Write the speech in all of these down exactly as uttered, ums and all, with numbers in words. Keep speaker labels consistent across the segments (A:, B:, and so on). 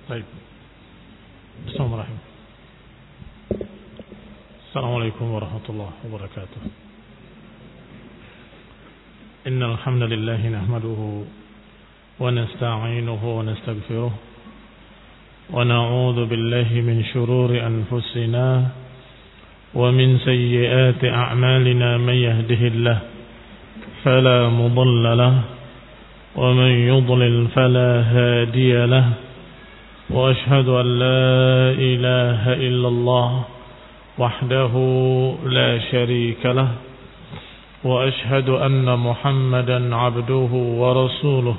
A: طيب بسم الله الرحمن السلام عليكم ورحمة الله وبركاته. إن الحمد لله نحمده ونستعينه ونستغفره ونعوذ بالله من شرور أنفسنا ومن سيئات أعمالنا. من يهده الله فلا مضل له ومن يضلل فلا هادي له وأشهد أن لا إله إلا الله وحده لا شريك له وأشهد أن محمدا عبده ورسوله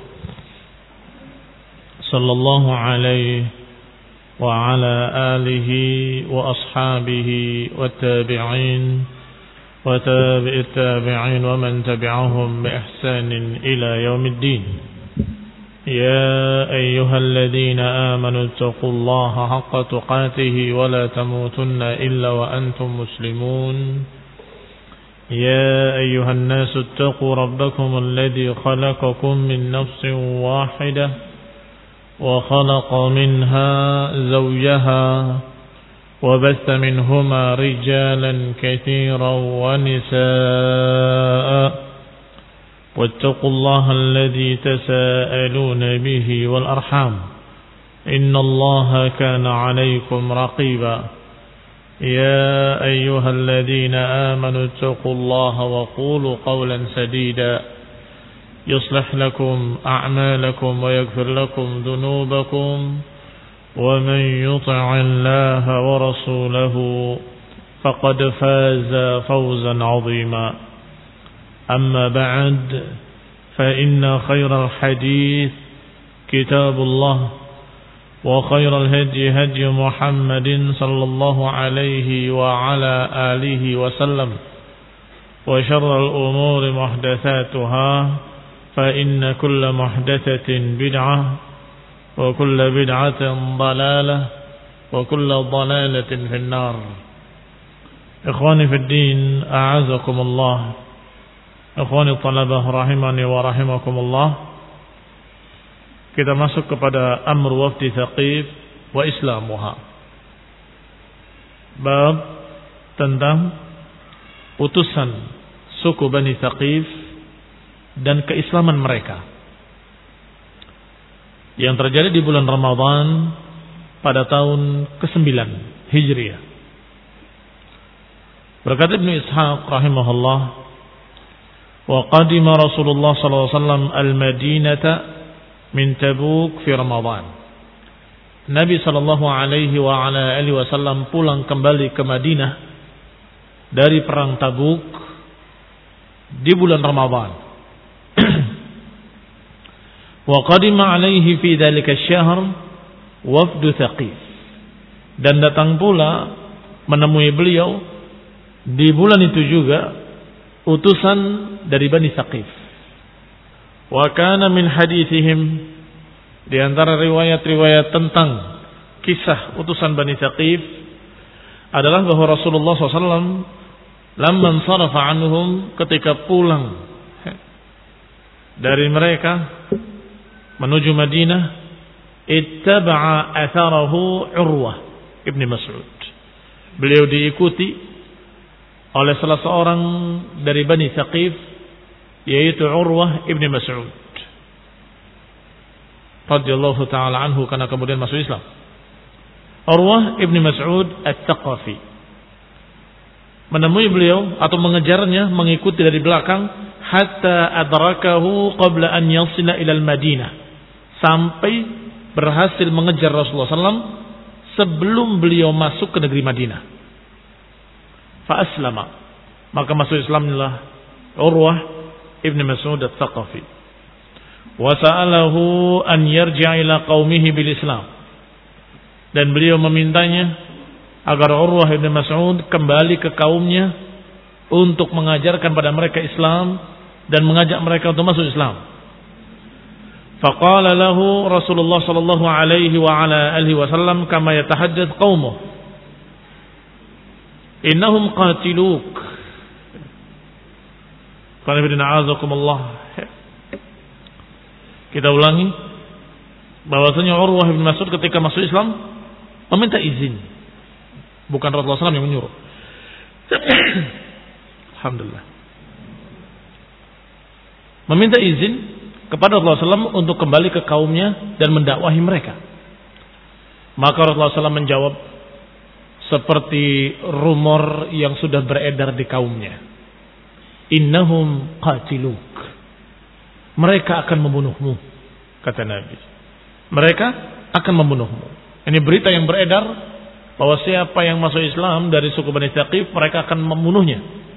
A: صلى الله عليه وعلى آله وأصحابه والتابعين وتابع التابعين ومن تبعهم بإحسان إلى يوم الدين. يا أيها الذين آمنوا اتقوا الله حق تقاته ولا تموتن إلا وأنتم مسلمون. يا أيها الناس اتقوا ربكم الذي خلقكم من نفس واحدة وخلق منها زوجها وبث منهما رجالا كثيرا ونساء واتقوا الله الذي تساءلون به والأرحام إن الله كان عليكم رقيبا. يا أيها الذين آمنوا اتقوا الله وقولوا قولا سديدا يصلح لكم أعمالكم ويغفر لكم ذنوبكم ومن يطع الله ورسوله فقد فاز فوزا عظيما. أما بعد فإن خير الحديث كتاب الله وخير الهدي هدي محمد صلى الله عليه وعلى آله وسلم وشر الأمور محدثاتها فإن كل محدثة بدعة وكل بدعة ضلالة وكل ضلالة في النار. إخواني في الدين أعزكم الله. Ikhwani talabah rahimani wa rahimakumullah. Kita masuk kepada amr wafdi Thaqif wa islamuha. Bab tentang utusan suku Bani Thaqif dan keislaman mereka yang terjadi di bulan Ramadan pada tahun kesembilan Hijriah. Berkata Ibnu Ishaq rahimahullah, wa qadima Rasulullah sallallahu alaihi wasallam al-Madinata min Tabuk fi Ramadan. Nabi sallallahu alaihi wa ala alihi wasallam pulang kembali ke Madinah dari perang Tabuk di bulan Ramadan. Wa qadima alaihi fi dzalika asy-syahr wafdu Thaqif. Dan datang pula menemui beliau di bulan itu juga utusan dari Bani Thaqif. Wa kana min hadithihim, di antara riwayat-riwayat tentang kisah utusan Bani Thaqif adalah bahwa Rasulullah sallallahu alaihi wasallam lamman sarafa anhum, ketika pulang dari mereka menuju Madinah, ittaba'a atharahu Urwah ibn Mas'ud. Beliau diikuti oleh salah seorang dari Bani Thaqif, yaitu Urwah ibn Mas'ud radhiyallahu ta'ala anhu, karena kemudian masuk Islam. Urwah ibn Mas'ud At-Thaqafi menemui beliau atau mengejarnya, mengikuti dari belakang, hatta adrakahu qabla an yasila ila al-Madinah, sampai berhasil mengejar Rasulullah sallallahu alaihi wasallam sebelum beliau masuk ke negeri Madinah. Fa aslama, maka masuk Islamlah Urwah ibn Mas'ud At-Thaqafi. Wa sa'alahu an yarji'a ila qaumihi bil Islam, dan beliau memintanya agar Urwah ibn Mas'ud kembali ke kaumnya untuk mengajarkan pada mereka Islam dan mengajak mereka untuk masuk Islam. Faqala lahu Rasulullah sallallahu alaihi wa ala alihi wasallam kama yatahaddath qaumuh, innahum qatiluk. Qul inna a'udzukumullah. Kita ulangi. bahwasanya Urwah bin Mas'ud ketika masuk Islam meminta izin, bukan Rasulullah sallallahu alaihi wasallam yang menyuruh. Alhamdulillah. Meminta izin kepada Rasulullah sallallahu alaihi wasallam untuk kembali ke kaumnya dan mendakwahi mereka. Maka Rasulullah sallallahu alaihi wasallam menjawab seperti rumor yang sudah beredar di kaumnya. Innahum qatiluk. Mereka akan membunuhmu, kata Nabi. Mereka akan membunuhmu. Ini berita yang beredar bahwa siapa yang masuk Islam dari suku Bani Thaqif, mereka akan membunuhnya.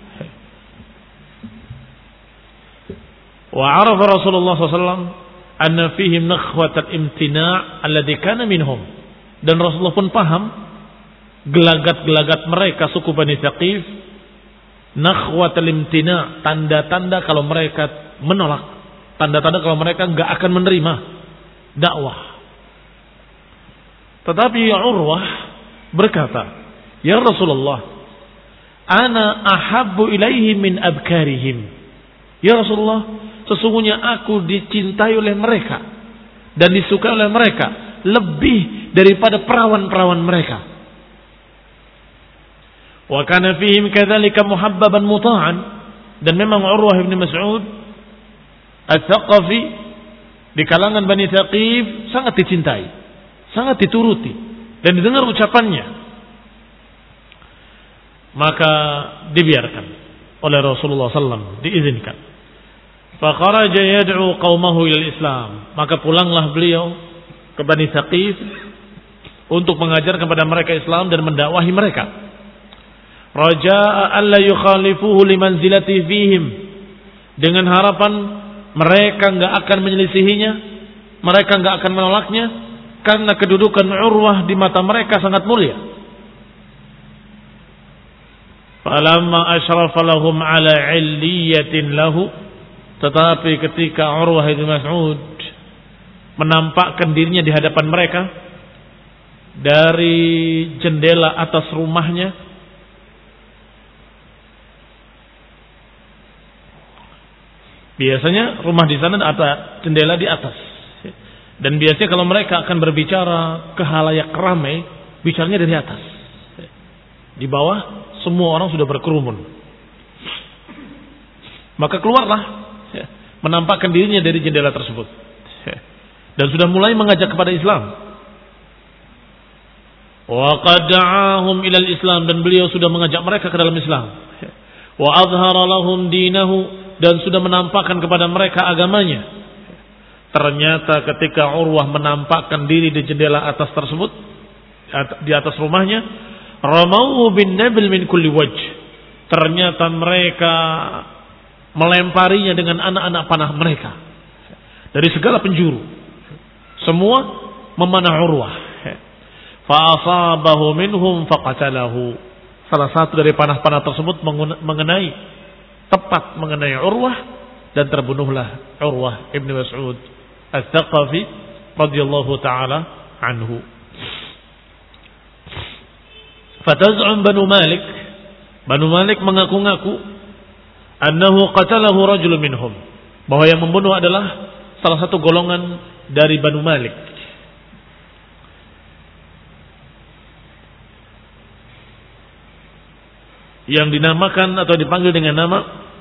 A: Wa arafa Rasulullah sallallahu alaihi wasallam anna fihim nakhwatal imtina' alladhi kana minhum. Dan Rasulullah pun paham gelagat-gelagat mereka suku Bani Thaqif, nakhwatal imtina', tanda-tanda kalau mereka menolak, tanda-tanda kalau mereka enggak akan menerima dakwah. Tetapi Urwah berkata, "Ya Rasulullah, ana ahabbu ilaihi min abkarihim." Ya Rasulullah, sesungguhnya aku dicintai oleh mereka dan disukai oleh mereka lebih daripada perawan-perawan mereka. Wa kana fihim kadzalika muhabbaban muta'an, dan memang Urwah bin Mas'ud Ats-Tsaqafi di kalangan Bani Thaqif sangat dicintai, sangat dituruti dan didengar ucapannya. Maka dibiarkan oleh Rasulullah sallallahu alaihi wasallam, diizinkan. Fa kharaja yad'u qaumahu ila Islam. Maka pulanglah beliau ke Bani Thaqif untuk mengajar kepada mereka Islam dan mendakwahi mereka. Raja'a alla yukhalifuhu limanzilati fihim, dengan harapan mereka enggak akan menyelisihinya, mereka enggak akan menolaknya, karena kedudukan Urwah di mata mereka sangat mulia. Falamma asyrafa lahum ala 'illiyatin lahu, tetapi ketika Urwah bin Mas'ud menampakkan dirinya di hadapan mereka dari jendela atas rumahnya, biasanya rumah di sana ada jendela di atas. Dan biasanya kalau mereka akan berbicara ke halayak ramai, bicaranya dari atas. Di bawah semua orang sudah berkerumun. Maka keluarlah, menampakkan dirinya dari jendela tersebut. Dan sudah mulai mengajak kepada Islam. Wa qad da'ahum ilal Islam, dan beliau sudah mengajak mereka ke dalam Islam. Wa azhara lahum dinahu, dan sudah menampakkan kepada mereka agamanya. Ternyata ketika Urwah menampakkan diri di jendela atas tersebut, di atas rumahnya, ramauhu bin nabil min kulli wajh, ternyata mereka melemparinya dengan anak-anak panah mereka dari segala penjuru. Semua memanah Urwah. Fa asabahu minhum faqatalahu. Salah satu dari panah-panah tersebut mengenai, tepat mengenai Urwah, dan terbunuhlah Urwah ibn Mas'ud Ats-Tsaqafi radhiyallahu taala anhu. Fataz'um Banu Malik, Banu Malik mengaku-ngaku annahu qatalahu rajulun minhum, bahwa yang membunuh adalah salah satu golongan dari Banu Malik. Yang dinamakan atau dipanggil dengan nama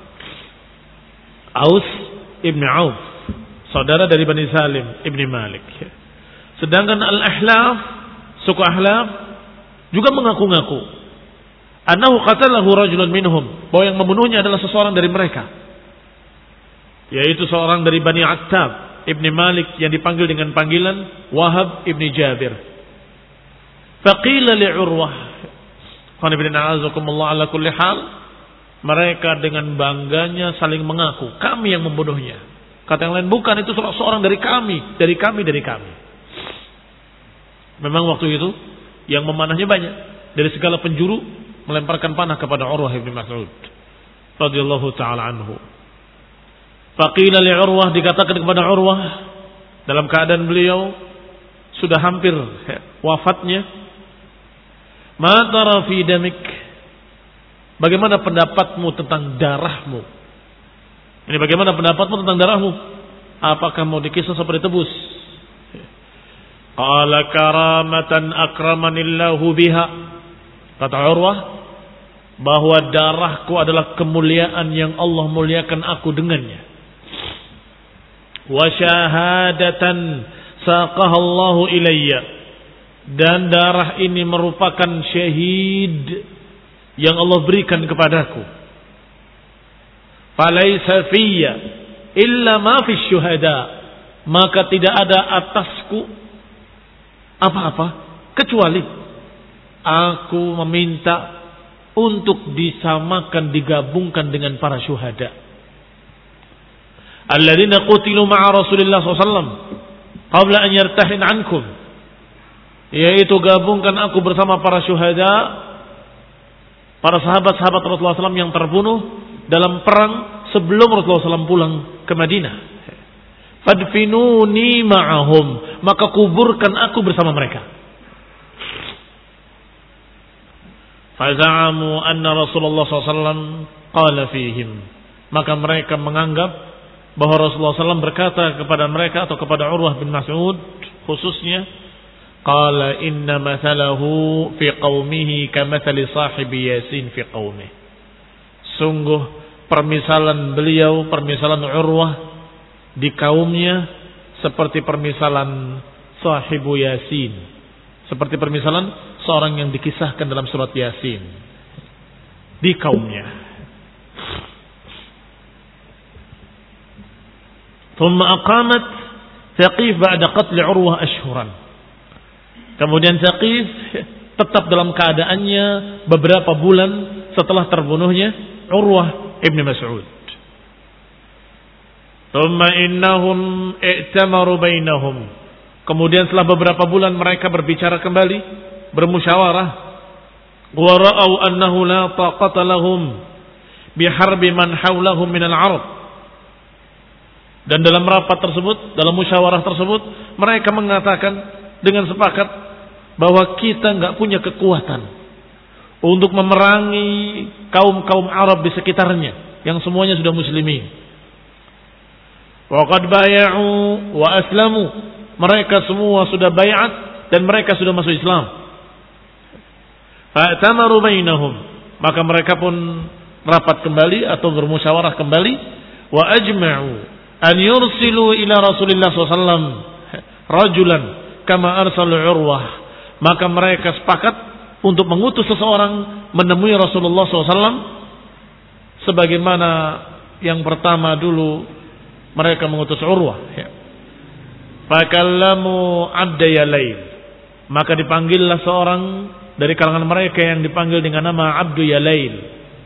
A: Aus ibn Auf, saudara dari Bani Salim ibn Malik. Sedangkan Al-Ahlaf, suku Ahlaf, juga mengaku-ngaku annahu qatalahu rajulun minhum, bahwa yang membunuhnya adalah seseorang dari mereka, yaitu seorang dari Bani Attab ibn Malik yang dipanggil dengan panggilan Wahab ibn Jabir. Faqila li Urwah, ala kulli hal, mereka dengan bangganya saling mengaku, kami yang membunuhnya. Kata yang lain, bukan, itu seorang dari kami, dari kami, dari kami. Memang waktu itu yang memanahnya banyak, dari segala penjuru melemparkan panah kepada Urwah bin Mas'ud radhiyallahu taala anhu. Faqila li Urwah, dikatakan kepada Urwah dalam keadaan beliau sudah hampir wafatnya, ma tara fi damik, bagaimana pendapatmu tentang darahmu? Ini bagaimana pendapatmu tentang darahmu? Apakah mau dikisah seperti tebus? Qala karamatan akramanillahu biha. Kata Urwah, bahwa darahku adalah kemuliaan yang Allah muliakan aku dengannya. Wa syahadatan saqaha Allahu ilayya. Dan darah ini merupakan syahid yang Allah berikan kepadaku. Falaysa fiyya illa ma fi syuhada. Maka tidak ada atasku apa-apa kecuali aku meminta untuk disamakan, digabungkan dengan para syuhada. Alladzina qutilu ma'a Rasulillah sallallahu alaihi wasallam qabla an yartahin ankum. Yaitu gabungkan aku bersama para syuhada, para sahabat-sahabat Rasulullah sallallahu alaihi wasallam yang terbunuh dalam perang sebelum Rasulullah sallallahu alaihi wasallam pulang ke Madinah. Fadfinuni ma'ahum, maka kuburkan aku bersama mereka. Faza'amu anna Rasulullah sallallahu alaihi wasallam qala fihim, maka mereka menganggap bahwa Rasulullah sallallahu alaihi wasallam berkata kepada mereka atau kepada Urwah bin Mas'ud khususnya, qala inna mathalahu fi qaumihi kamathali sahibi Yasin fi qaumihi. Sungguh permisalan beliau, permisalan Urwah di kaumnya seperti permisalan sahibu Yasin, seperti permisalan seorang yang dikisahkan dalam surat Yasin di kaumnya. Thumma aqamat Thaqif ba'da qatl Urwah ashhuran. Kemudian Thaqif tetap dalam keadaannya beberapa bulan setelah terbunuhnya Urwah ibn Mas'ud. Thumma innahum i'tamaru bainahum. Kemudian setelah beberapa bulan mereka berbicara kembali, bermusyawarah. Wa ra'aw annahu la taqata lahum biharbi man hawlahum minal Arab. Dan dalam rapat tersebut, dalam musyawarah tersebut, mereka mengatakan dengan sepakat bahwa kita enggak punya kekuatan untuk memerangi kaum-kaum Arab di sekitarnya yang semuanya sudah muslimin. Wa qad bay'u wa aslamu. Mereka semua sudah bay'at dan mereka sudah masuk Islam. Fa'tamaru bainahum, maka mereka pun rapat kembali atau bermusyawarah kembali. Wa ajma'u an yursilu ila Rasulillah sallallahu alaihi wasallam rajulan kama arsalu Urwah. Maka mereka sepakat untuk mengutus seseorang menemui Rasulullah sallallahu alaihi wasallam sebagaimana yang pertama dulu mereka mengutus Urwah. Fakallamu Abda Yalail, maka dipanggillah seorang dari kalangan mereka yang dipanggil dengan nama Abdu Yalail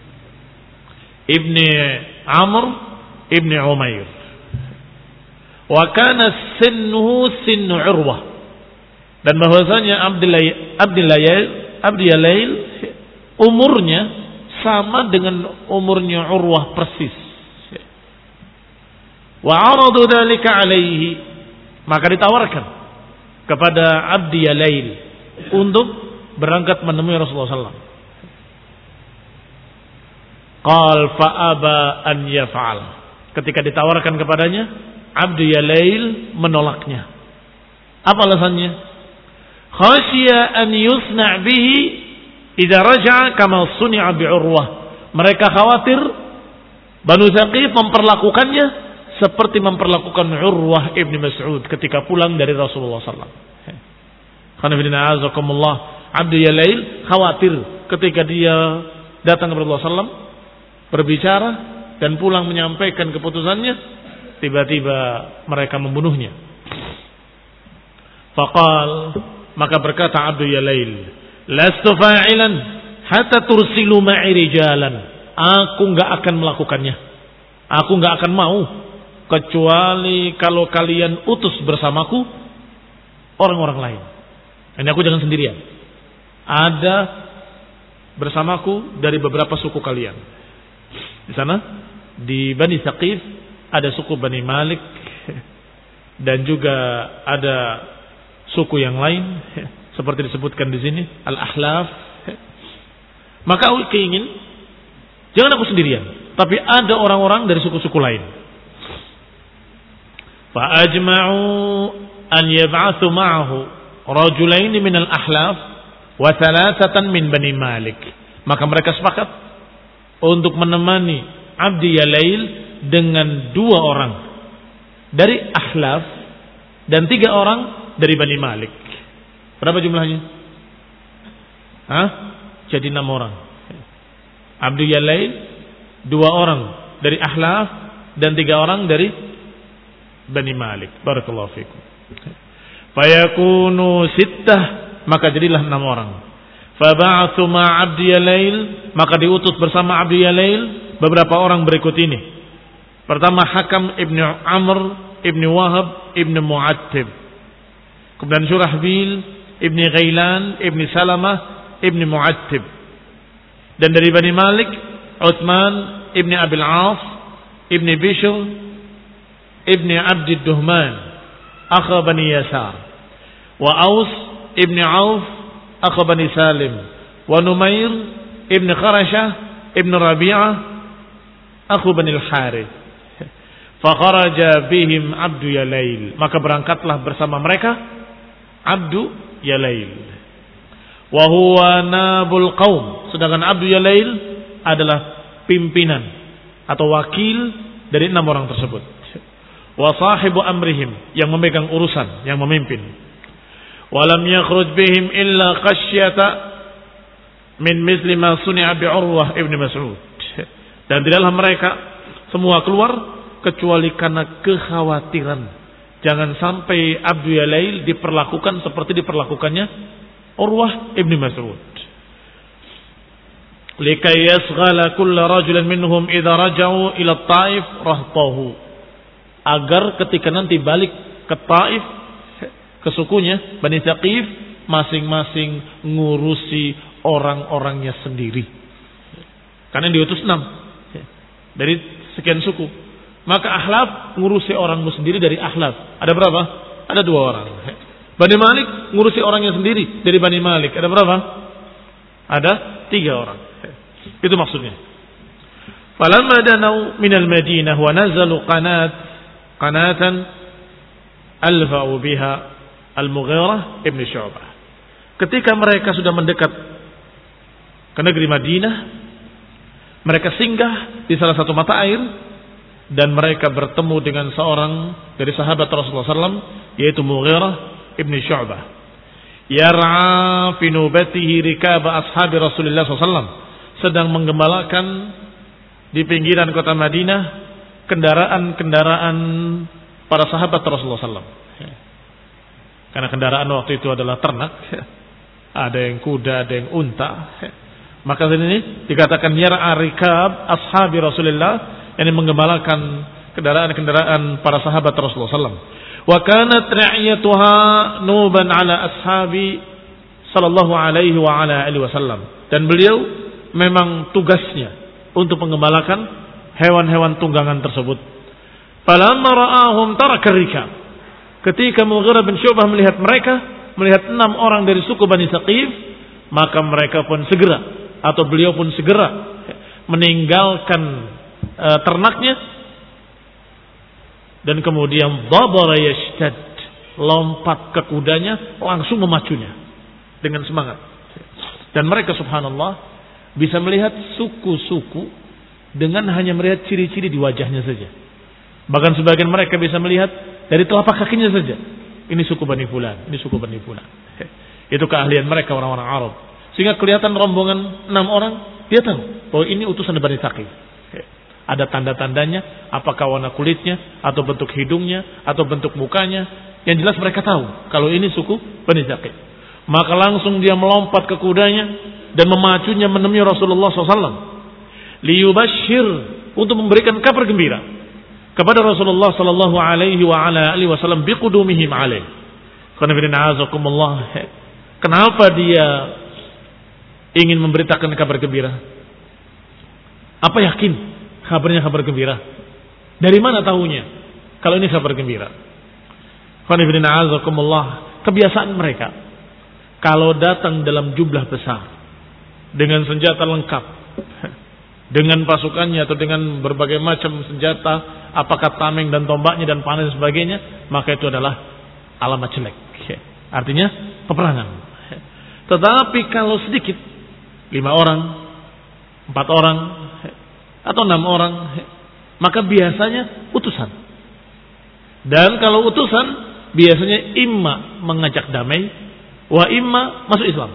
A: ibni Amr ibni Umair. Wa kana sinnuhu sinnu Urwah, dan bahwasanya Abdu Yalail umurnya sama dengan umurnya Urwah persis. Wa aradu dzalika alaihi, maka ditawarkan kepada Abdi Yalail untuk berangkat menemui Rasulullah sallallahu alaihi wasallam. Qal fa aba an yaf'al. Ketika ditawarkan kepadanya, Abdi Yalail menolaknya. Apa alasannya? Khasya an yusna' bihi idza raja'a kama suni'a bi Urwah. Mereka khawatir Banu Thaqif memperlakukannya seperti memperlakukan Urwah ibn Mas'ud ketika pulang dari Rasulullah sallallahu alaihi wasallam. Abdu Yalail khawatir ketika dia datang kepada Rasulullah sallallahu alaihi wasallam berbicara dan pulang menyampaikan keputusannya, tiba-tiba mereka membunuhnya. Faqal, maka berkata Abdu Yalail, lastu fa'ilan hatta tursilu ma'i rijalan. Aku enggak akan melakukannya. Aku enggak akan mau kecuali kalau kalian utus bersamaku orang-orang lain. Ini aku jangan sendirian. Ada bersamaku dari beberapa suku kalian. Di sana di Bani Thaqif ada suku Bani Malik dan juga ada suku yang lain seperti disebutkan di sini Al-Ahlaf. Maka aku ingin jangan aku sendirian, tapi ada orang-orang dari suku-suku lain. Fa ajma'u an yab'athu ma'ahu, rajulaini minal ahlaf wa thalathatan min Bani Malik. Maka mereka sepakat untuk menemani Abdi Yalail dengan dua orang dari ahlaf dan tiga orang dari Bani Malik. Berapa jumlahnya? Hah? Jadi enam orang. Abdi Yalail, dua orang dari ahlaf dan tiga orang dari Bani Malik. Barakallahu fikum. Fayakunu sittah, maka jadilah enam orang. Faba'athu ma Abdi Yalail, maka diutus bersama Abdi Yalail beberapa orang berikut ini. Pertama Hakam ibnu Amr ibnu Wahab ibnu Mu'attib. Kemudian Syurahbil ibnu Ghailan ibnu Salamah ibnu Mu'attib. Dan dari Bani Malik Uthman ibnu Abil As ibnu Bishr ibnu Abdi Duhman akha Bani Yasar. Wa Aus ibnu Auf akha Bani Salim. Wa Numair ibnu Kharashah ibnu Rabi'ah akhu Bani Al-Harith. Fakharaja bihim Abdu Yalail, maka berangkatlah bersama mereka Abdu Yalail. Wa huwa nabul qaum, sedangkan Abdu Yalail adalah pimpinan atau wakil dari enam orang tersebut. Wa sahibu amrihim, yang memegang urusan, yang memimpin. Wa lam yakhruj bihim illa khasyata min misli ma suni'a bi Urwah ibn Mas'ud. Dan tidaklah mereka semua keluar kecuali karena kekhawatiran jangan sampai Abdu Yalail diperlakukan seperti diperlakukannya Urwah ibn Mas'ud. Likai yasghala kullu rajulin minhum idza raja'u ila Taif rahtahu, agar ketika nanti balik ke Taif, ke sukunya Bani Thaqif, masing-masing ngurusi orang-orangnya sendiri. Karena diutus enam dari sekian suku. Maka Ahlaf ngurusi orangmu sendiri dari Ahlaf. Ada berapa? Ada dua orang. Bani Malik ngurusi orangnya sendiri dari Bani Malik. Ada berapa? Ada tiga orang. Itu maksudnya. Falamma danau minal Madinah wa nazalu qanat qanatan alfa'u biha Al-Mughirah ibn Syu'bah. Ketika mereka sudah mendekat ke negeri Madinah, mereka singgah di salah satu mata air dan mereka bertemu dengan seorang dari sahabat Rasulullah sallallahu alaihi wasallam, yaitu Mughirah ibn Syu'bah. Yar'a fi nubatihi rikaba ashabi Rasulullah sallallahu alaihi wasallam, sedang menggembalakan di pinggiran kota Madinah kendaraan-kendaraan para sahabat Rasulullah sallallahu alaihi wasallam. Karena kendaraan waktu itu adalah ternak, ada yang kuda, ada yang unta. Maka ini dikatakan yar'a rikab ashabi Rasulullah, yang menggembalakan kendaraan-kendaraan para sahabat Rasulullah sallallahu alaihi wasallam. Wa kanat ra'iyatuha nuban ala ashabi sallallahu alaihi wa ala alihi wasallam. Dan beliau memang tugasnya untuk menggembalakan hewan-hewan tunggangan tersebut. Falamma ra'ahum taraka rikab. Ketika Mughirah bin Syu'bah melihat mereka, melihat enam orang dari suku Bani Thaqif, maka mereka pun segera atau beliau pun segera meninggalkan ternaknya dan kemudian dabara yashtad, lompat ke kudanya, langsung memacunya dengan semangat. Dan mereka subhanallah bisa melihat suku-suku dengan hanya melihat ciri-ciri di wajahnya saja. Bahkan sebagian mereka bisa melihat dari telapak kakinya saja, ini suku Bani Fulan, ini suku Bani Fulan. Itu keahlian mereka orang-orang Arab. Sehingga kelihatan rombongan enam orang, dia tahu bahwa ini utusan Bani Thaqif. Ada tanda-tandanya, apakah warna kulitnya, atau bentuk hidungnya, atau bentuk mukanya. Yang jelas mereka tahu kalau ini suku Bani Thaqif. Maka langsung dia melompat ke kudanya dan memacunya menemui Rasulullah shallallahu alaihi wasallam. Liyubashir, untuk memberikan kabar gembira kepada Rasulullah sallallahu alaihi wa ala alihi wasallam biqudumihim alaih. Kenapa dia ingin memberitakan kabar gembira? Apa yakin kabarnya kabar gembira? Dari mana tahunya kalau ini kabar gembira? Kebiasaan mereka kalau datang dalam jumlah besar dengan senjata lengkap, dengan pasukannya atau dengan berbagai macam senjata, apakah tameng dan tombaknya dan panah dan sebagainya, maka itu adalah alamat jelek. Artinya peperangan. Tetapi kalau sedikit, lima orang, empat orang, atau enam orang, maka biasanya utusan. Dan kalau utusan, biasanya imma mengajak damai, wa imma masuk Islam.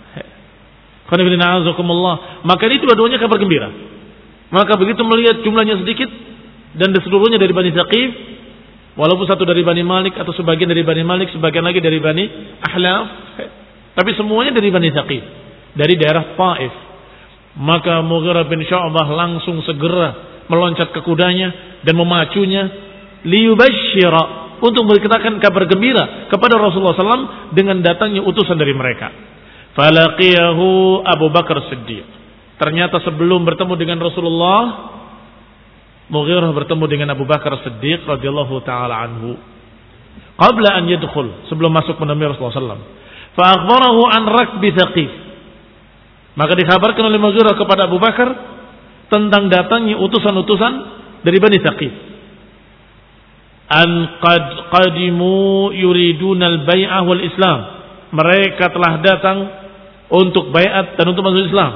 A: Maka ini dua-duanya kabar gembira. Maka begitu melihat jumlahnya sedikit dan seluruhnya dari Bani Thaqif, walaupun satu dari Bani Malik atau sebagian dari Bani Malik, sebagian lagi dari Bani Ahlaf, tapi semuanya dari Bani Thaqif, dari daerah Taif. Maka Mughirah bin Syu'bah langsung segera meloncat ke kudanya dan memacunya liyubashshira, untuk memberitakan kabar gembira kepada Rasulullah sallallahu alaihi wasallam dengan datangnya utusan dari mereka. Falaqiyahu Abu Bakar Siddiq. Ternyata sebelum bertemu dengan Rasulullah, Mughirah bertemu dengan Abu Bakar Siddiq radhiyallahu taala anhu. Qabla an yadkhul, sebelum masuk menemui Rasulullah sallallahu alaihi wasallam. Fa akhbarahu an rakbi Thaqif. Maka dikabarkan oleh Mughirah kepada Abu Bakar tentang datangnya utusan-utusan dari Bani Thaqif. An qad qadimu yuriduna al-bai'ah wal Islam. Mereka telah datang untuk bai'at dan untuk masuk Islam.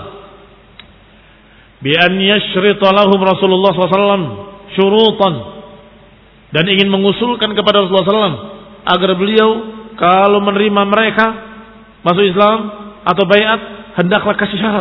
A: Bi an yashrita lahum Rasulullah sallallahu alaihi wasallam syurutan, dan ingin mengusulkan kepada Rasulullah sallallahu alaihi wasallam agar beliau kalau menerima mereka masuk Islam atau bai'at, hendaklah kasih syarat.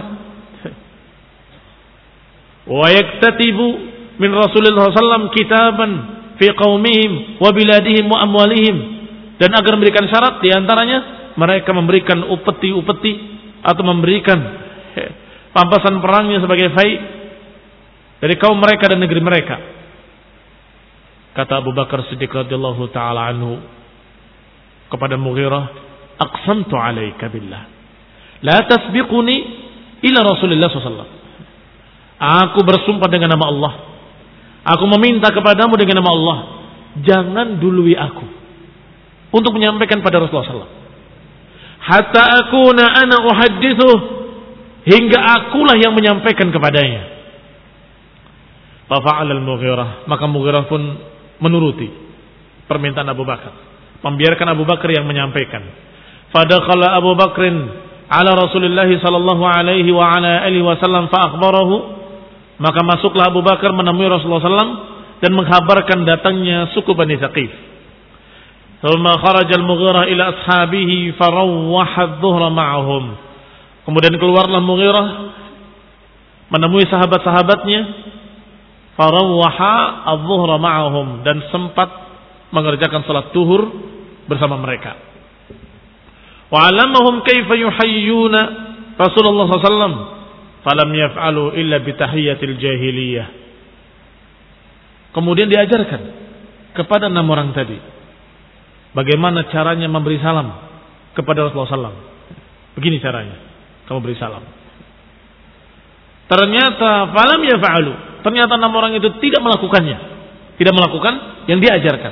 A: Wa yaktatibu min Rasulullah sallallahu alaihi wasallam kitaban fi qaumihim wa biladihim wa amwalihim, dan agar memberikan syarat di antaranya mereka memberikan upeti-upeti atau memberikan pampasan perangnya sebagai fai dari kaum mereka dan negeri mereka. Kata Abu Bakar Siddiq radhiyallahu taala anhu kepada Mughirah, aqsamtu alaika billah la tasbiquni ila Rasulillah sallallahu alaihi wasallam. Aku bersumpah dengan nama Allah, aku meminta kepadamu dengan nama Allah, jangan dului aku untuk menyampaikan pada Rasulullah sallallahu alaihi wasallam. Hatta akuna ana uhaddithu, hingga akulah yang menyampaikan kepadanya. Fa fa'ala al-Mughirah, maka Mughirah pun menuruti permintaan Abu Bakar, membiarkan Abu Bakar yang menyampaikan. Fadakhala Abu Bakrin ala Rasulillah sallallahu alaihi wa ala alihi wasallam fa akhbarahu, maka masuklah Abu Bakar menemui Rasulullah sallallahu alaihi wasallam dan menghabarkan datangnya suku Bani Thaqif. Thumma kharaja al-Mughirah ila ashabihi farawwaha adh-dhuhra ma'ahum. Kemudian keluarlah Mughirah menemui sahabat-sahabatnya, farawwaha adh-dhuhra ma'ahum, dan sempat mengerjakan salat zuhur bersama mereka. Wa 'allamahum kaifa yuhayyuna Rasulullah sallallahu alaihi wasallam falam yaf'alu illa bi tahiyyatil jahiliyah. Kemudian diajarkan kepada enam orang tadi bagaimana caranya memberi salam kepada Rasulullah sallallahu alaihi wasallam. Begini caranya kamu beri salam. Ternyata falam yaf'alu, ternyata enam orang itu tidak melakukannya, tidak melakukan yang diajarkan.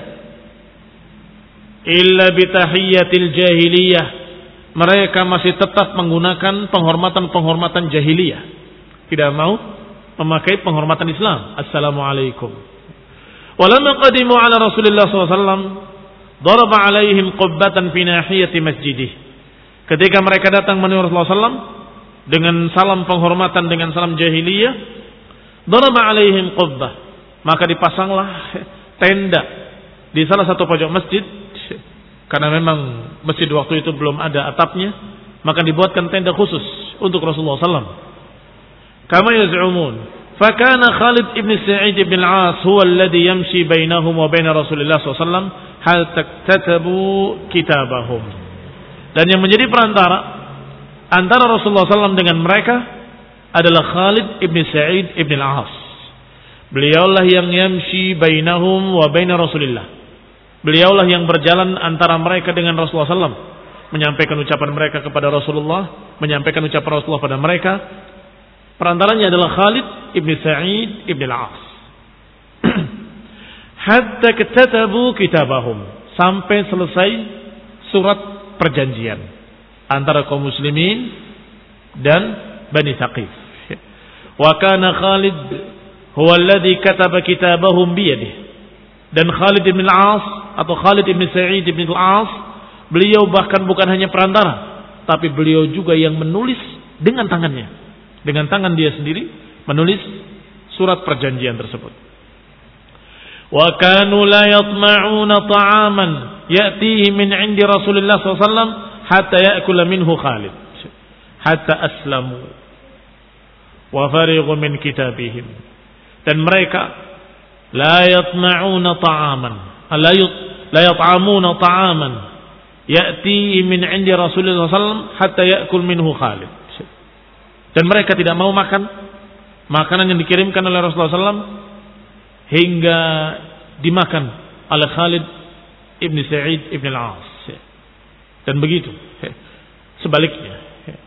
A: Illa bi tahiyyatil jahiliyah, mereka masih tetap menggunakan penghormatan-penghormatan jahiliyah, tidak mau memakai penghormatan Islam. Assalamualaikum. Walamma qadimu ala Rasulillah sallallahu alaihi wasallam daraba alaihim qubbatan fi nahiyati masjidih. Ketika mereka datang menemui Rasulullah sallallahu alaihi wasallam dengan salam penghormatan, dengan salam jahiliyah, daraba alaihim qubbah, maka dipasanglah tenda di salah satu pojok masjid. Karena memang masjid waktu itu belum ada atapnya, maka dibuatkan tenda khusus untuk Rasulullah sallallahu alaihi wasallam. Kama yaz'umun, fakana Khalid ibn Sa'id ibn al-As huwa alladhi yamshi bainahum wa bain Rasulillah sallallahu alaihi wasallam hal taktatabu kitabahum. Dan yang menjadi perantara antara Rasulullah sallallahu alaihi wasallam dengan mereka adalah Khalid ibn Sa'id ibn al-As. Beliaulah yang yamshi bainahum wa bain Rasulillah. Beliaulah yang berjalan antara mereka dengan Rasulullah sallallahu alaihi wasallam, menyampaikan ucapan mereka kepada Rasulullah, menyampaikan ucapan Rasulullah pada mereka. Perantaranya adalah Khalid ibn Sa'id ibn al-As. Hatta katatabu kitabahum, sampai selesai surat perjanjian antara kaum muslimin dan Bani Thaqif. Wa kana Khalid huwa alladhi kataba kitabahum biyadihi. Dan Khalid ibn al-As atau Khalid ibn Sa'id ibn al-As, Beliau bahkan bukan hanya perantara, tapi beliau juga yang menulis dengan tangannya. Dengan tangan dia sendiri menulis surat perjanjian tersebut. Wa kanu la yatma'una ta'aman ya'tihi min 'indi Rasulillah sallallahu alaihi wasallam hatta ya'kula minhu Khalid hatta aslamu wa farighu min kitabihim. Dan mereka la yatma'una ta'aman la yut la yat'amuna ta'aman ya'tihi min 'indi Rasulillah sallallahu alaihi wasallam hatta ya'kul minhu Khalid. Dan mereka tidak mau makan makanan yang dikirimkan oleh Rasulullah sallallahu alaihi wasallam hingga dimakan oleh Khalid ibn Sa'id ibn al-As. Dan begitu sebaliknya.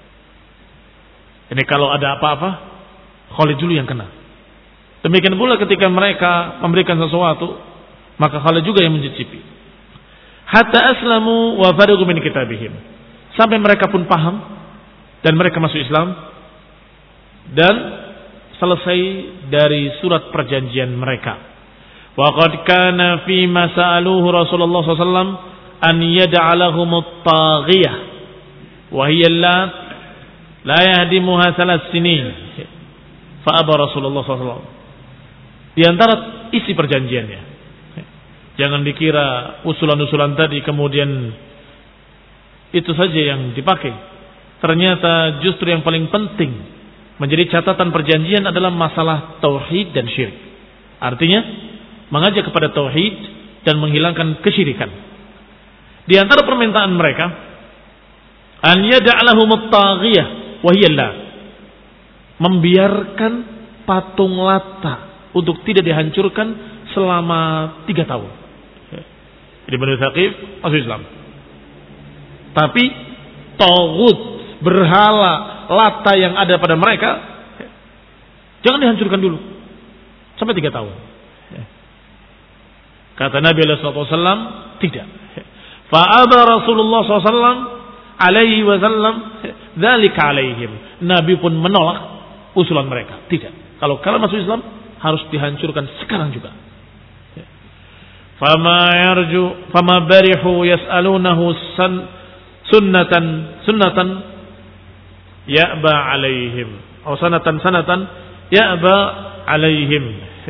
A: Ini kalau ada apa-apa Khalid dulu yang kena. Demikian pula ketika mereka memberikan sesuatu, maka Khalid juga yang mencicipi. Hatta aslamu wa farighu min kitabihim. Sampai mereka pun paham dan mereka masuk Islam dan selesai dari surat perjanjian mereka. Wa qad kana fi ma sa'aluhu Rasulullah sallallahu alaihi wasallam an yad'alahum at-taghiyah wa hiya allat la yahdimuha thalath sinin. Fa aba Rasulullah sallallahu alaihi wasallam. Di antara isi perjanjiannya, jangan dikira usulan-usulan tadi kemudian itu saja yang dipakai. Ternyata justru yang paling penting menjadi catatan perjanjian adalah masalah tauhid dan syirik. Artinya mengajak kepada tauhid dan menghilangkan kesyirikan. Di antara permintaan mereka, an yad'alahum at-taghiyah wa hiya Allah, membiarkan patung Lata untuk tidak dihancurkan selama tiga tahun. Jadi Bani Tsaqif masuk Islam. Tapi taghut, berhala Lata yang ada pada mereka jangan dihancurkan dulu sampai tiga tahun. Kata Nabi sallallahu alaihi wasallam tidak. Fa'aba Rasulullah sallallahu alaihi wasallam alaihi wasallam dzalika alaihim. Nabi pun menolak usulan mereka. Tidak. Kalau kalian masuk Islam harus dihancurkan sekarang juga. Fama yarju fama barihu yas'alunahu sunnatan sunnatan ya'ba alaihim atau sanatan sanatan ya'ba alaihim.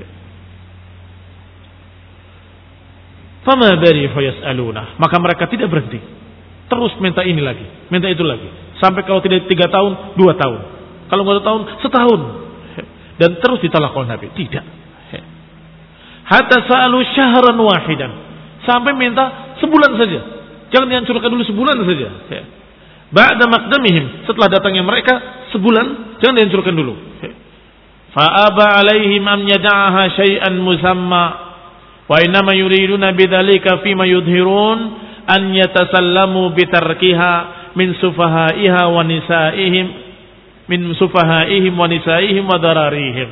A: Fama barihu yas'aluna, maka mereka tidak berhenti, terus minta ini lagi, minta itu lagi, sampai kalau tidak tiga tahun, dua tahun, kalau nggak tahun, setahun, dan terus ditolak oleh Nabi. Tidak. Hatta sa'alu syahran wahidan, sampai minta sebulan saja, jangan dihancurkan dulu, sebulan saja. Ba'da maqdamihim, setelah datangnya mereka sebulan, jangan dihancurkan dulu. Fa'aba alaihim am yada'aha syai'an musamma wa innama yuriduna bidzalika fima yudhirun an yatasallamu bitarkiha min sufahaiha wa nisaihim min sufahaihim wa nisaihim wa dararihim.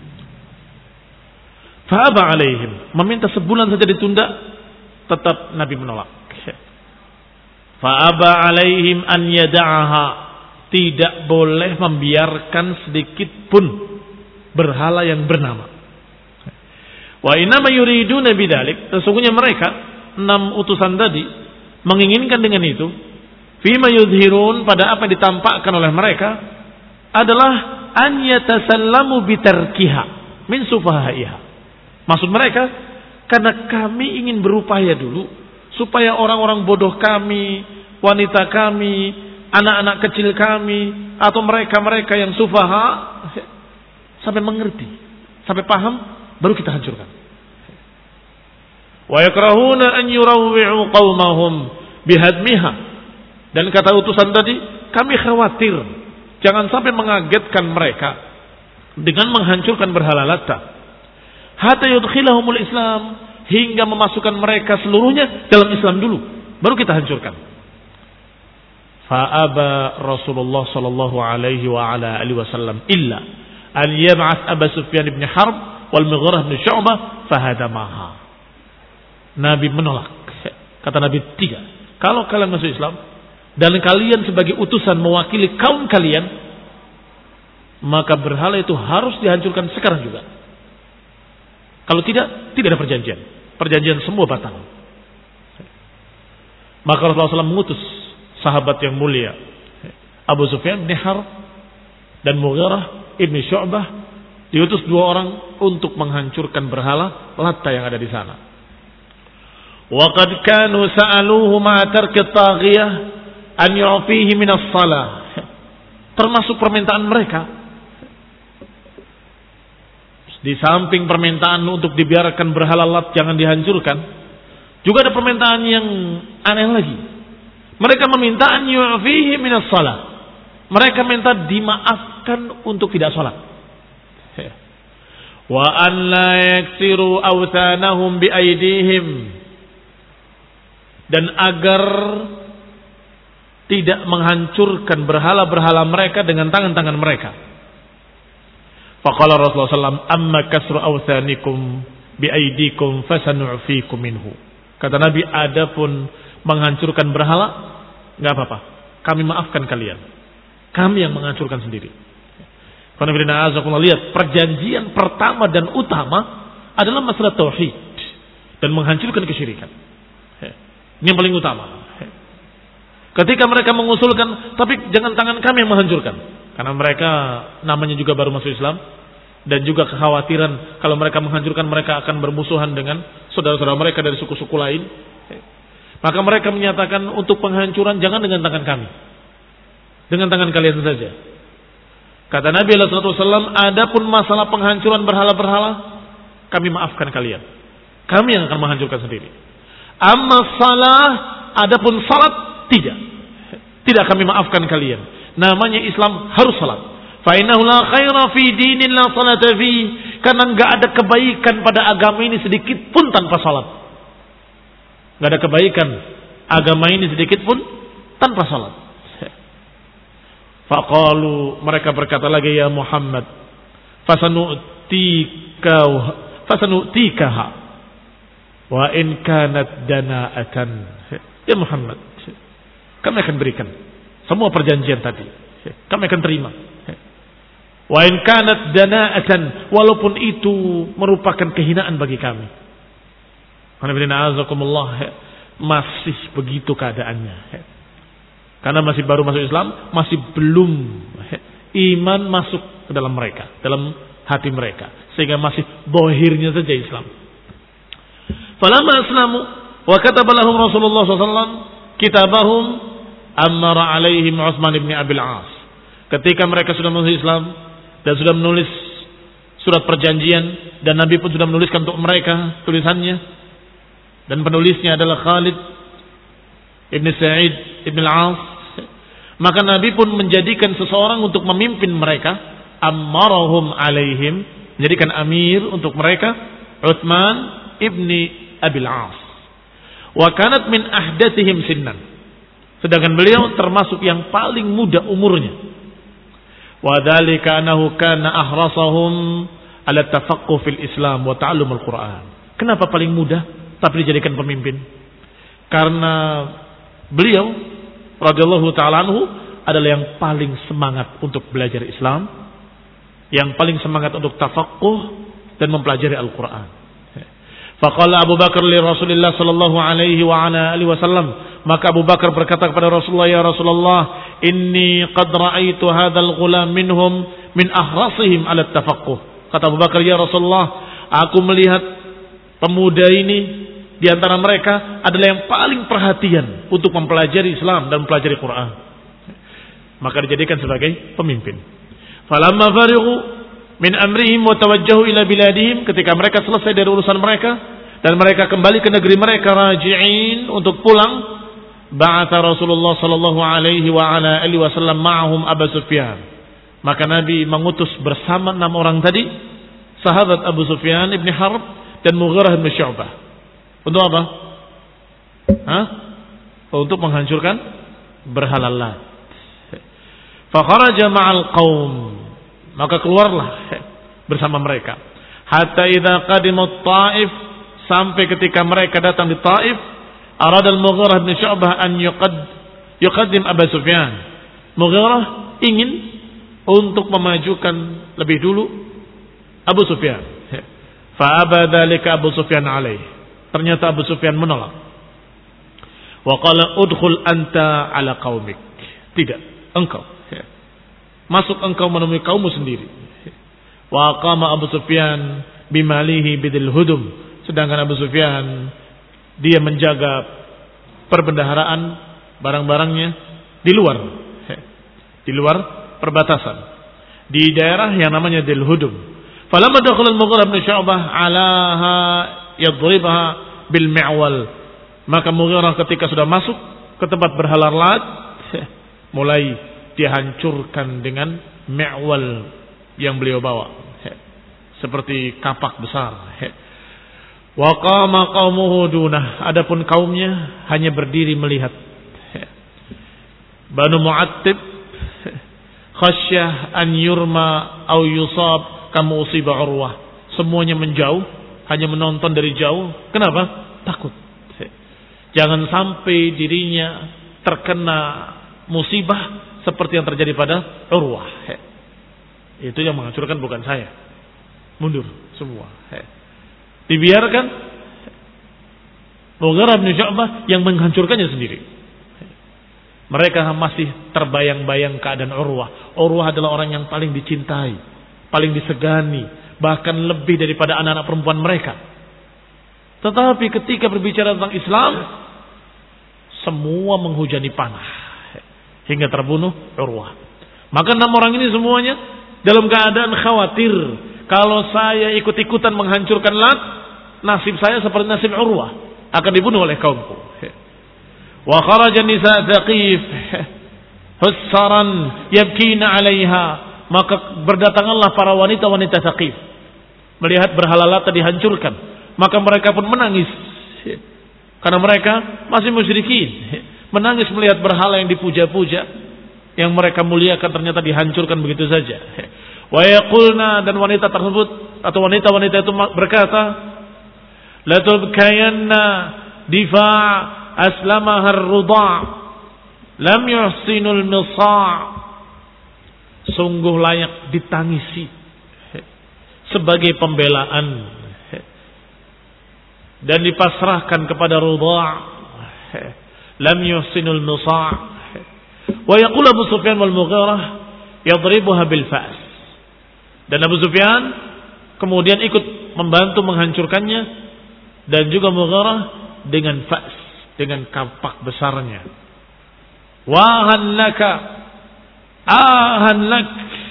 A: Fa'aba alaihim, meminta sebulan saja ditunda, tetap Nabi menolak. Fa'aba alaihim an yada'aha, tidak boleh membiarkan sedikit pun berhala yang bernama. Wa innama yuriduna bidzalik, sesungguhnya mereka enam utusan tadi menginginkan dengan itu fima yudhirun, pada apa yang ditampakkan oleh mereka adalah an yatasallamu bitarkiha min sufahaiha. Maksud mereka, karena kami ingin berupaya dulu supaya orang-orang bodoh kami, wanita kami, anak-anak kecil kami, atau mereka-mereka yang sufaha sampai mengerti, sampai paham, baru kita hancurkan. Wa yakrahuna an yurawwi'u qaumahum bihadmiha. Dan kata utusan tadi, kami khawatir jangan sampai mengagetkan mereka dengan menghancurkan berhala Lata. Hatta yudkhilahumul Islam, hingga memasukkan mereka seluruhnya dalam Islam dulu, baru kita hancurkan. Fa'aba Rasulullah sallallahu alaihi wa ala alihi wasallam illa an yab'ath Abu Sufyan bin Harb wal Mughirah bin Syu'bah fahadamaha. Nabi menolak. Kata Nabi, tidak. Kalau kalian masuk Islam dan kalian sebagai utusan mewakili kaum kalian, maka berhala itu harus dihancurkan sekarang juga. Kalau tidak, tidak ada perjanjian. Perjanjian semua batal. Maka Rasulullah shallallahu alaihi wasallam mengutus sahabat yang mulia Abu Sufyan bin Harb dan Mughirah ibn Syu'bah, diutus dua orang untuk menghancurkan berhala Latta yang ada di sana. Wa qad kanu sa'aluhu ma tarki taghiyah an yu'fihi min as-salah. Termasuk permintaan mereka, di samping permintaan untuk dibiarkan berhala Lat jangan dihancurkan, juga ada permintaan yang aneh lagi. Mereka meminta an yu'fihi min as-salah. Mereka minta dimaafkan untuk tidak salat. Wa an la yaksiru awthanahum bi aydihim, dan agar tidak menghancurkan berhala-berhala mereka dengan tangan-tangan mereka. Faqala Rasulullah sallallahu alaihi wasallam, amma kasru awthanikum bi aydikum fasanu'fikum minhu. Kata Nabi, adapun menghancurkan berhala, enggak apa-apa, kami maafkan kalian. Kami yang menghancurkan sendiri. Karena lihat, perjanjian pertama dan utama adalah masalah tauhid dan menghancurkan kesyirikan. Ini yang paling utama. Ketika mereka mengusulkan, tapi jangan tangan kami yang menghancurkan, karena mereka namanya juga baru masuk Islam, dan juga kekhawatiran kalau mereka menghancurkan mereka akan bermusuhan dengan saudara-saudara mereka dari suku-suku lain. Maka mereka menyatakan untuk penghancuran jangan dengan tangan kami, dengan tangan kalian saja. Kata Nabi sallallahu alaihi wasallam, adapun masalah penghancuran berhala-berhala, kami maafkan kalian. Kami yang akan menghancurkan sendiri. Amma salah, adapun salat tidak. Tidak kami maafkan kalian. Namanya Islam harus salat. Fa innahu la khaira fi dinin la salata fi. Karena enggak ada kebaikan pada agama ini sedikit pun tanpa salat. Enggak ada kebaikan agama ini sedikit pun tanpa salat. Faqalu, mereka berkata lagi, ya Muhammad, fasanu'tika fasanu'tikaha wa in kanat dana'atan. Ya Muhammad, kami akan berikan semua perjanjian tadi, kami akan terima. Wa in kanat dana'atan, walaupun itu merupakan kehinaan bagi kami. Masih begitu keadaannya. Karena masih baru masuk Islam, masih belum iman masuk ke dalam mereka, dalam hati mereka, sehingga masih bohirnya saja Islam. Falamma aslamu wa kataba lahum Rasulullah sallallahu alaihi wasallam kitabahum amara alaihim Utsman bin Abil As. Ketika mereka sudah masuk Islam dan sudah menulis surat perjanjian, dan Nabi pun sudah menuliskan untuk mereka tulisannya, dan penulisnya adalah Khalid ibn Sa'id ibn al-As, maka Nabi pun menjadikan seseorang untuk memimpin mereka, ammarahum alaihim, menjadikan amir untuk mereka Utsman ibni Abil As. Wa kanat min ahdatsihim sinnan, sedangkan beliau termasuk yang paling muda umurnya. Wa dzalika annahu kana ahrasahum ala tafaqquh fil Islam wa ta'allum al-Qur'an. Kenapa paling muda tapi dijadikan pemimpin? Karena beliau radhiyallahu ta'ala anhu adalah yang paling semangat untuk belajar Islam, yang paling semangat untuk tafaqquh dan mempelajari Al-Quran. Faqala Abu Bakar li Rasulillah sallallahu alaihi wa ala alihi wasallam, maka Abu Bakar berkata kepada Rasulullah, ya Rasulullah, inni qad ra'aitu hadzal ghulam minhum min ahrasihim ala tafaqquh. Kata Abu Bakar, ya Rasulullah, aku melihat pemuda ini di antara mereka adalah yang paling perhatian untuk mempelajari Islam dan mempelajari Quran. Maka dijadikan sebagai pemimpin. Falamma farighu min amrihim wa tawajjahu ila biladihim, ketika mereka selesai dari urusan mereka dan mereka kembali ke negeri mereka raji'in untuk pulang, ba'atha Rasulullah sallallahu alaihi wa ala alihi wasallam ma'ahum Abu Sufyan. Maka Nabi mengutus bersama enam orang tadi, sahabat Abu Sufyan ibn Harb dan Mughirah bin Syu'bah. Untuk apa? Hah? Untuk menghancurkan berhala Lat. Fa kharaja ma'al qaum, maka keluarlah bersama mereka. Hatta idza qadimu Taif, sampai ketika mereka datang di Taif, arada al-Mughirah bin Syu'bah an yuqad yuqaddim Abu Sufyan. Mughirah ingin untuk memajukan lebih dulu Abu Sufyan. Fa aba dzalika Abu Sufyan alaihi. Ternyata Abu Sufyan menolak. Wa qala udkhul anta ala qaumik. Tidak, engkau. Masuk engkau menemui kaummu sendiri. Wa qama Abu Sufyan bimalihi bidil hudum. Sedangkan Abu Sufyan dia menjaga perbendaharaan barang-barangnya di luar. Di luar perbatasan. Di daerah yang namanya Dil Hudum. Falamma dakhala al-Mughirah bin Syu'bah 'alaha yadribaha bil mi'wal. Maka Mughirah ketika sudah masuk ke tempat berhala Lat, mulai dihancurkan dengan mi'wal yang beliau bawa, seperti kapak besar. Wa qama qaumuhu dunah. Adapun kaumnya hanya berdiri melihat. Banu Mu'attib khasyah an yurma au yusab kama usiba Urwah. Semuanya menjauh, hanya menonton dari jauh. Kenapa? Takut. Jangan sampai dirinya terkena musibah seperti yang terjadi pada Urwah. Itu yang menghancurkan bukan saya. Mundur semua. Dibiarkan Mughirah bin Syu'bah yang menghancurkannya sendiri. Mereka masih terbayang-bayang keadaan Urwah. Urwah adalah orang yang paling dicintai, paling disegani, bahkan lebih daripada anak-anak perempuan mereka. Tetapi ketika berbicara tentang Islam, semua menghujani panah hingga terbunuh Urwah. Maka enam orang ini semuanya dalam keadaan khawatir, kalau saya ikut-ikutan menghancurkan Lat, nasib saya seperti nasib Urwah, akan dibunuh oleh kaumku. Wa kharaja nisa Thaqif hussaran yabkina 'alaiha. Maka berdatanganlah para wanita-wanita Thaqif melihat berhala Lat dihancurkan, maka mereka pun menangis karena mereka masih musyrikin, menangis melihat berhala yang dipuja-puja, yang mereka muliakan ternyata dihancurkan begitu saja. Wa yaqulna, dan wanita tersebut atau wanita-wanita itu berkata, la tubkayanna difa' aslamahar rudha' lam yuhsinul misa'. Sungguh layak ditangisi sebagai pembelaan dan dipasrahkan kepada Rudha'. Lam yuhsinul misa'. Wa yaqulu Abu Sufyan wal Mughirah yadribuha bil fa's. Dan Abu Sufyan kemudian ikut membantu menghancurkannya, dan juga Mughirah dengan fa's, dengan kapak besarnya. Wahan laka, ahan lak,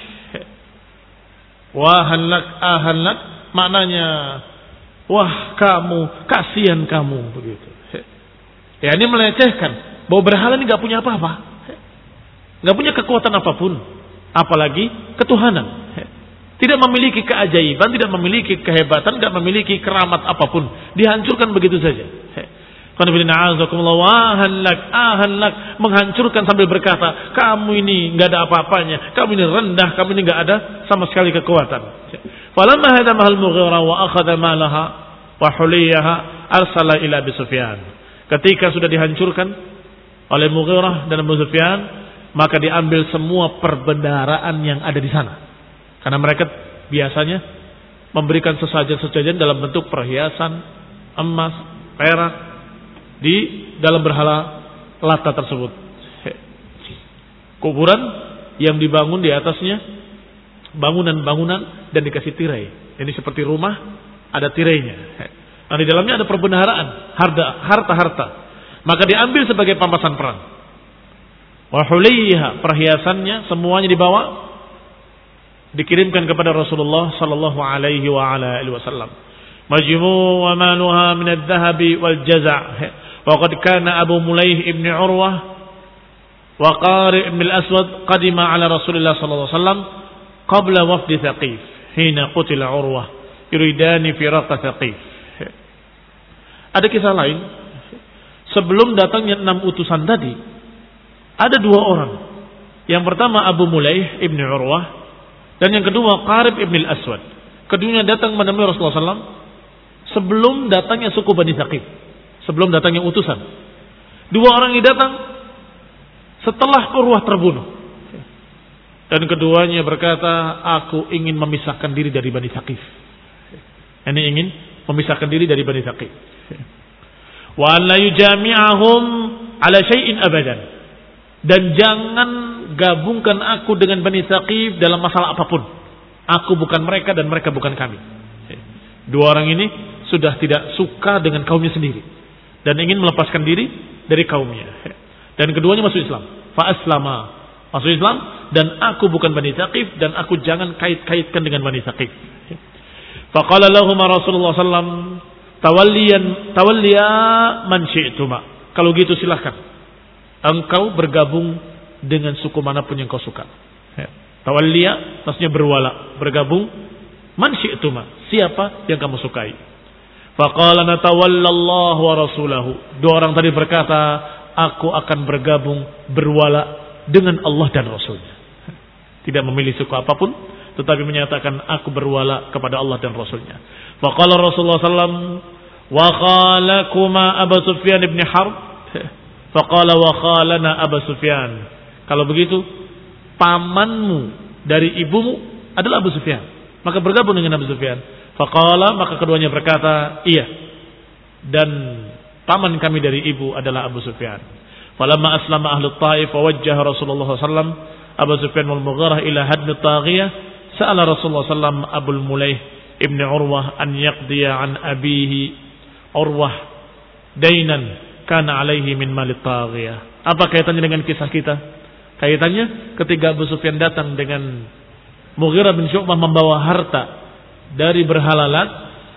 A: wahan lak, ahan lak, maknanya wah kamu, kasihan kamu, begitu. Ya, ini melecehkan bahwa berhala ini nggak punya apa-apa, nggak punya kekuatan apapun, apalagi ketuhanan. Tidak memiliki keajaiban, tidak memiliki kehebatan, tidak memiliki keramat apapun. Dihancurkan begitu saja. Menghancurkan sambil berkata, kamu ini nggak ada apa-apanya, kamu ini rendah, kamu ini nggak ada sama sekali kekuatan. Falamma hadamaha al-Mughirah wa akhadha malaha wa huliyaha arsala ila Abi Sufyan. Ketika sudah dihancurkan oleh Mughirah dan Abu Sufyan, maka diambil semua perbendaharaan yang ada di sana. Karena mereka biasanya memberikan sesajen-sesajen dalam bentuk perhiasan, emas, perak di dalam berhala Lata tersebut. Kuburan yang dibangun di atasnya bangunan-bangunan dan dikasih tirai. Ini seperti rumah, ada tirainya. Nah, di dalamnya ada perbendaharaan, harta-harta. Maka diambil sebagai pampasan perang. Wa huliyha, perhiasannya semuanya dibawa, dikirimkan kepada Rasulullah sallallahu alaihi wa ala alihi wasallam. Majmu' wa maluha min adh-dhahab wal jaza'. Wa qad kana Abu Mulayh ibn Urwah wa Qari' ibn al-Aswad qadima ala Rasulillah sallallahu alaihi wasallam qabla wafd Thaqif hina qutila Urwah yuridani firaq Thaqif. Ada kisah lain, sebelum datangnya enam utusan tadi, ada dua orang. Yang pertama Abu Mulayh ibn Urwah, dan yang kedua Qarib ibn al-Aswad. Keduanya datang menemui Rasulullah sallallahu alaihi wasallam sebelum datangnya suku Bani Thaqif, sebelum datangnya utusan. Dua orang ini datang setelah Urwah terbunuh. Dan keduanya berkata, aku ingin memisahkan diri dari Bani Thaqif. Ini ingin memisahkan diri dari Bani Thaqif. Wa la yujami'ahum ala syai'in abadan. Dan jangan gabungkan aku dengan Bani Thaqif dalam masalah apapun. Aku bukan mereka dan mereka bukan kami. Dua orang ini sudah tidak suka dengan kaumnya sendiri dan ingin melepaskan diri dari kaumnya. Dan keduanya masuk Islam. Fa aslama, masuk Islam, dan aku bukan Bani Thaqif dan aku jangan kait-kaitkan dengan Bani Thaqif. Fa qala lahum Rasulullah sallallahu alaihi wasallam tawalliyan tawalliya man syi'tuma. Kalau gitu silahkan engkau bergabung dengan suku manapun yang kau suka. Tawalliya maksudnya berwala, bergabung man syi'tuma, siapa yang kamu sukai. Faqala natawallallahu wa rasulahu. Dua orang tadi berkata, aku akan bergabung berwala dengan Allah dan Rasulnya. Tidak memilih suku apapun, tetapi menyatakan aku berwala kepada Allah dan Rasulnya. Faqala Rasulullah sallallahu alaihi wasallam wa khalakuma Abu Sufyan ibn Harb. Faqala wa khalana Abu Sufyan. Kalau begitu, pamanmu dari ibumu adalah Abu Sufyan. Maka bergabung dengan Abu Sufyan. Faqala, maka keduanya berkata, iya. Dan paman kami dari ibu adalah Abu Sufyan. Falamma aslama ahlu Taif wa wajjaha Rasulullah sallallahu alaihi wasallam Abu Sufyan wal Mughirah ila hadn Taghiyah, sa'ala Rasulullah sallallahu alaihi wasallam Abul Mulayh ibn Urwah an yaqdiya an abihi Urwah dainan kana alaihi min mal Taghiyah. Apa kaitannya dengan kisah kita? Kaitannya ketika Abu Sufyan datang dengan Mughirah bin Syu'bah membawa harta dari berhala Lat,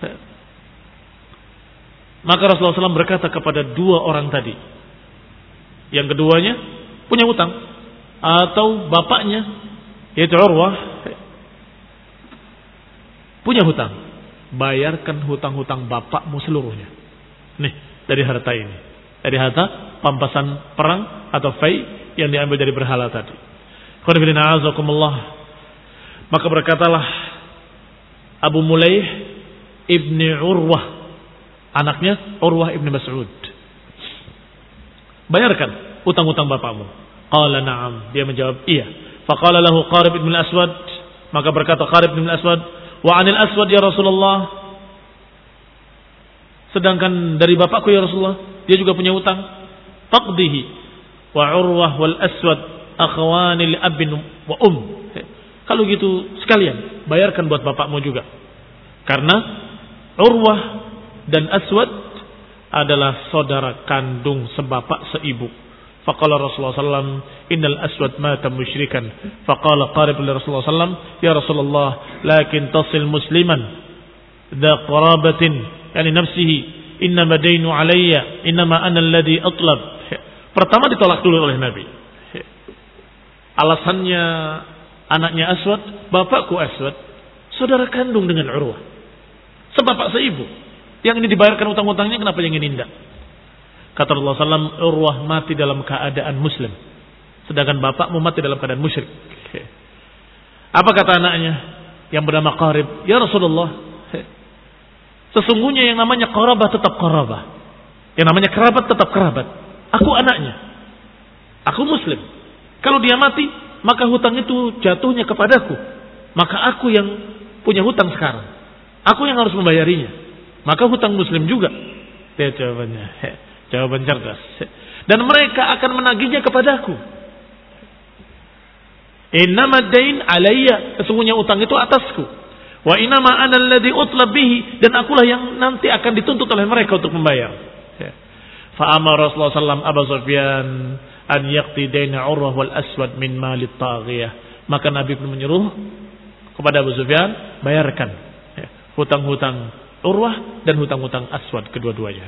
A: maka Rasulullah sallallahu alaihi wasallam berkata kepada dua orang tadi, yang keduanya punya hutang, atau bapaknya yaitu Urwah punya hutang, bayarkan hutang-hutang bapakmu seluruhnya. Nih, dari harta ini, dari harta pampasan perang atau fai yang diambil dari berhala tadi. Maka berkatalah Abu Mulayh ibni Urwah, anaknya Urwah ibni Mas'ud, bayarkan utang-utang bapakmu. Qala na'am, dia menjawab iya. Faqala lahu Qarib ibn al-Aswad, maka berkata Qarib ibn al-Aswad, wa 'anil Aswad ya Rasulullah, sedangkan dari bapakku ya Rasulullah, dia juga punya utang. Taqdihi wa Urwah wal Aswad akhwani li abin wa um. Kalau gitu sekalian bayarkan buat bapakmu juga, karena Urwah dan Aswad adalah saudara kandung sebapak seibu. Faqala Rasulullah sallallahu alaihi wasallam innal Aswad mata musyrikan. Faqala Qarib li Rasulullah sallallahu alaihi wasallam ya Rasulullah lakin tasil musliman dha qarabatin yani nafsihi innama dainu alayya innama ana alladhi atlab. Pertama ditolak dulu oleh Nabi. Alasannya anaknya Aswad, bapakku Aswad, saudara kandung dengan Urwah, sebapak seibu. Yang ini dibayarkan utang-utangnya, kenapa yang ini tidak? Kata Rasulullah sallallahu alaihi wasallam, Urwah mati dalam keadaan muslim, sedangkan bapakmu mati dalam keadaan musyrik. Apa kata anaknya yang bernama Qarib? Ya Rasulullah, sesungguhnya yang namanya qarabah tetap qarabah, yang namanya kerabat tetap kerabat. Aku anaknya, aku muslim. Kalau dia mati, maka hutang itu jatuhnya kepadaku. Maka aku yang punya hutang sekarang, aku yang harus membayarinya. Maka hutang muslim juga. Lihat jawabannya, jawaban cerdas. Dan mereka akan menagihnya kepadaku. Innama dain alayya, sesungguhnya utang itu atasku. Wa innama ana alladhi utlab bihi, dan akulah yang nanti akan dituntut oleh mereka untuk membayar. Fa amara Rasulullah sallallahu alaihi wasallam Abu Sufyan an yaqti daina Urwah wal Aswad min mal Taghiyah. Maka Nabi pun menyuruh kepada Abu Sufyan, bayarkan hutang-hutang Urwah dan hutang-hutang Aswad kedua-duanya.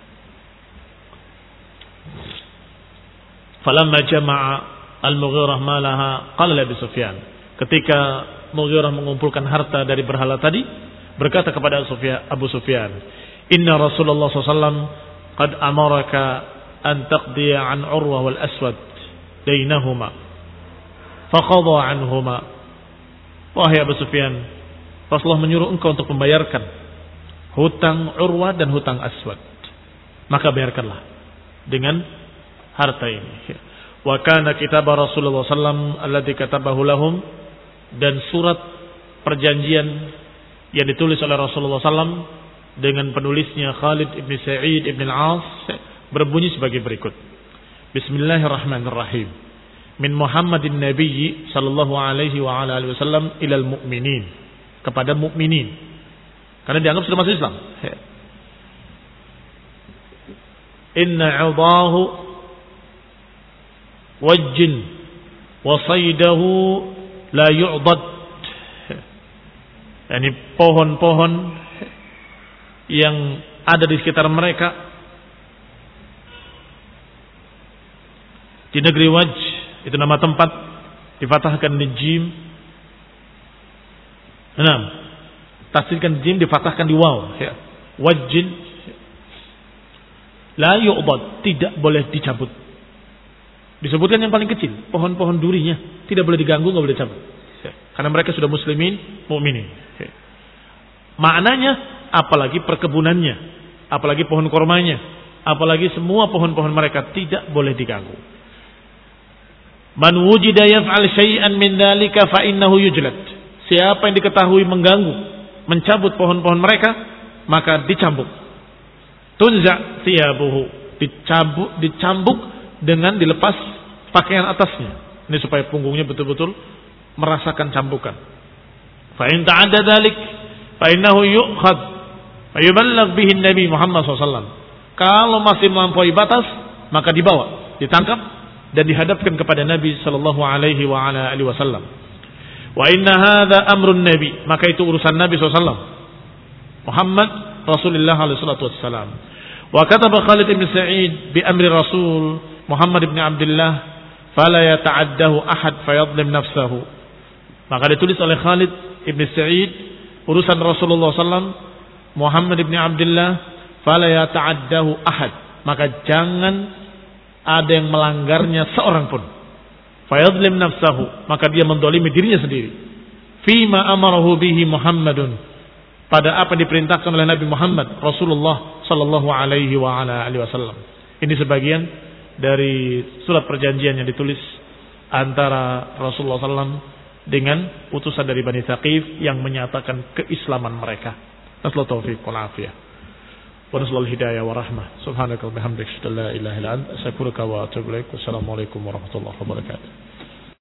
A: Falamma jama'a al-Mughirah malaha qala Abu Sufyan. Ketika Mughirah mengumpulkan harta dari berhala tadi, berkata kepada Abu Sufyan, "Inna Rasulullah sallallahu alaihi wasallam qad amaraka an taqdiya an Urwah wal Aswad dainahuma faqadha anhuma." Wahai Abu Sufyan, Rasulullah menyuruh engkau untuk membayarkan hutang Urwah dan hutang Aswad, maka bayarkanlah dengan harta ini. Wa kana kitab Rasulullah sallallahu alaihi wasallam alladhi katabahu lahum, dan surat perjanjian yang ditulis oleh Rasulullah sallallahu alaihi wasallam dengan penulisnya Khalid ibn Sa'id ibn al-As berbunyi sebagai berikut. Bismillahirrahmanirrahim. Min Muhammadin Nabiyyi sallallahu alaihi wa ala alihi wasallam ilal mu'minin. Kepada mukminin. Karena dianggap sudah masuk Islam. Inna 'udahu wajjin wa saydahu la yu'dad. Yani pohon-pohon yang ada di sekitar mereka di negeri Wajj, itu nama tempat, difatahkan di jim. Enam, tasdidkan jim, difatahkan di waw. Ya. Wajjin la yu'dad, tidak boleh dicabut. Disebutkan yang paling kecil, pohon-pohon durinya tidak boleh diganggu, nggak boleh dicabut. Ya. Karena mereka sudah muslimin, mukminin. Ya. Maknanya, apalagi perkebunannya, apalagi pohon kormanya, apalagi semua pohon-pohon mereka tidak boleh diganggu. Man wujida yaf'al syai'an min dzalika fa innahu yujlad. Siapa yang diketahui mengganggu, mencabut pohon-pohon mereka, maka dicambuk. Tunza thiyabuhu, dicambuk, dicambuk dengan dilepas pakaian atasnya. Ini supaya punggungnya betul-betul merasakan cambukan. Fa in ta'adda dzalik fa innahu yu'khad fa yuballigh bihi Nabi Muhammad shallallahu alaihi wasallam. Kalau masih melampaui batas, maka dibawa, ditangkap dan dihadapkan kepada Nabi sallallahu alaihi wa ala alihi wasallam. Wa inna hadza amrun Nabi, maka itu urusan Nabi sallallahu alaihi wasallam. Muhammad Rasulullah alaihi salatu wassalam. Wa kataba Khalid bin Sa'id bi amri Rasul Muhammad bin Abdullah fala yata'addahu ahad fayadlim nafsahu. Maka ditulis oleh Khalid bin Sa'id urusan Rasulullah sallallahu alaihi wasallam Muhammad bin Abdullah fala yata'addahu ahad, maka jangan ada yang melanggarnya seorang pun. Fayadlim nafsahu, maka dia mendolimi dirinya sendiri. Fima amarahu bihi Muhammadun, pada apa diperintahkan oleh Nabi Muhammad Rasulullah sallallahu alaihi wa ala alihi wasallam. Ini sebagian dari surat perjanjian yang ditulis antara Rasulullah sallallahu alaihi wasallam dengan utusan dari Bani Thaqif yang menyatakan keislaman mereka. Nasallahu taufiq wal afiyah. Wa nasallahu hidayah wa rahmah. Subhanaka wa bihamdika, la ilaha illa anta, astaghfiruka wa atubu ilaik. Wassalamualaikum warahmatullahi wabarakatuh.